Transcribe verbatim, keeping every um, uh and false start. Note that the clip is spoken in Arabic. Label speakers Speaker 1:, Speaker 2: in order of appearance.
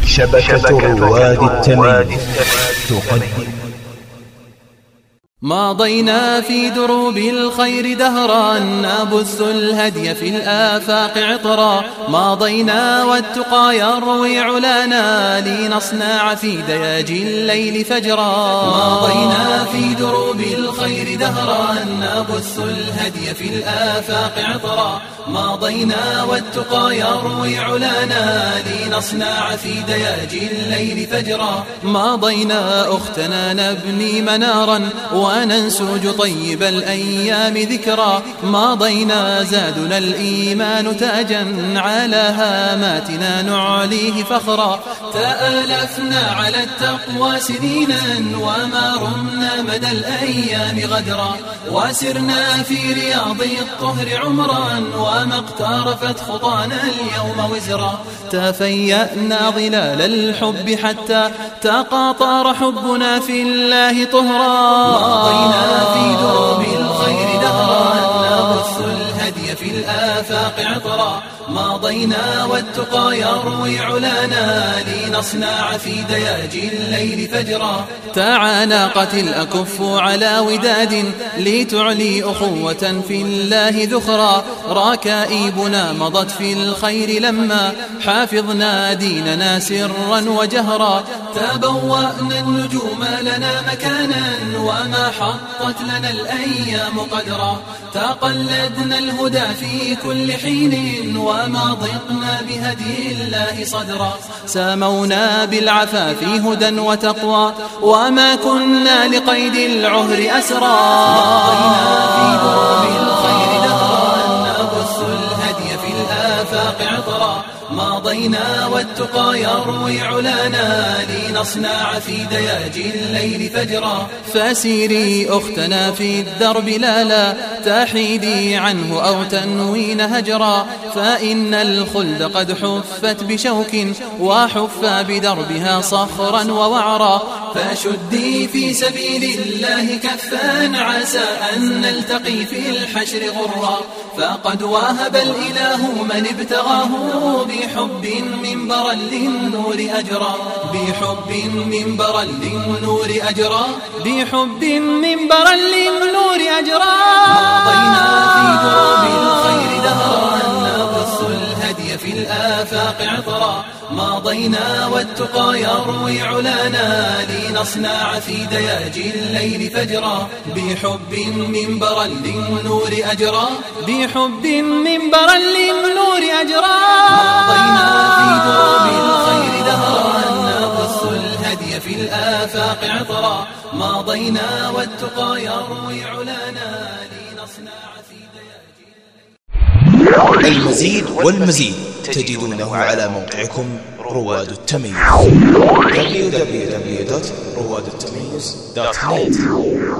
Speaker 1: شبكة رواد التمييز تقدم.
Speaker 2: ماضينا في دروب الخير دهرا نبث الهدي في الآفاق عطرا، ماضينا والتقى يروي علانا لنصنع في دياجي الليل فجرا. ماضينا في دروب الخير دهرا نبث الهدي في الآفاق عطرا، ماضينا والتقى يروي علانا لنصنع في دياجي الليل فجرا. ماضينا أختنا نبني منارا وننسج طيب الأيام ذكرى، ماضينا زادنا الإيمان تاجا على هاماتنا نعليه فخرا. تآلفنا على التقوى سنينا وما رمنا مدى الأيام غدرا، وسرنا في رياض الطهر عمرا وما اقترفت خطانا اليوم وزرا. تفيأنا ظلال الحب حتى تقاطر حبنا في الله طهرا. ماضينا في دروب الخير دهرا نبث الهدي في الآفاق عطرا، ماضينا والتقى يروي علانا لنصنع في دياجي الليل فجرا. تعانقت الأكف على وداد لتعلي أخوة في الله ذخرا، ركائبنا مضت في الخير لما حافظنا ديننا سرا وجهرا. تبوأنا النجوم لنا مكانا وما حطت لنا الأيام قدرا، تقلدنا الهدى في كل حين وما ضقنا بهدي الله صدرا. سامونا بالعفاف هدى وتقوى وما كنا لقيد العهر أسرا. ماضينا في دروب الخير دهرا نبث الهدي في الآفاق عطرا، ماضينا والتقى يروي علانا لنصنع في دياجي الليل فجرا. فسيري أختنا في الدرب لا لا تحيدي عنه أو تنوين هجرا، فإن الخلد قد حفت بشوك وحف بدربها صخرا ووعرا. فشدي في سبيل الله كفا عسى أن نلتقي في الحشر غرا، فقد واهب الإله من ابتغاه بحب منبرا للنور أجرا. بحب منبرا للنور أجرا، بحب منبرا للنور أجرا. ماضينا في دروب الخير دهرا نبث الهدي في الآفاق عطرا، ماضينا والتقى يروي علانا لنصنع في دياجي الليل فجرا. بحب منبرا للنور أجرا، بحب منبرا للنور أجرا. ماضينا في دروب الخير دهرا نبث الهدي في الآفاق عطرا، ماضينا والتقى يروي علانا لنصنع في دياجي.
Speaker 1: المزيد والمزيد تجدونه على موقعكم رواد التمييز دبليو دبليو دبليو دوت رواد التمييز دوت نت.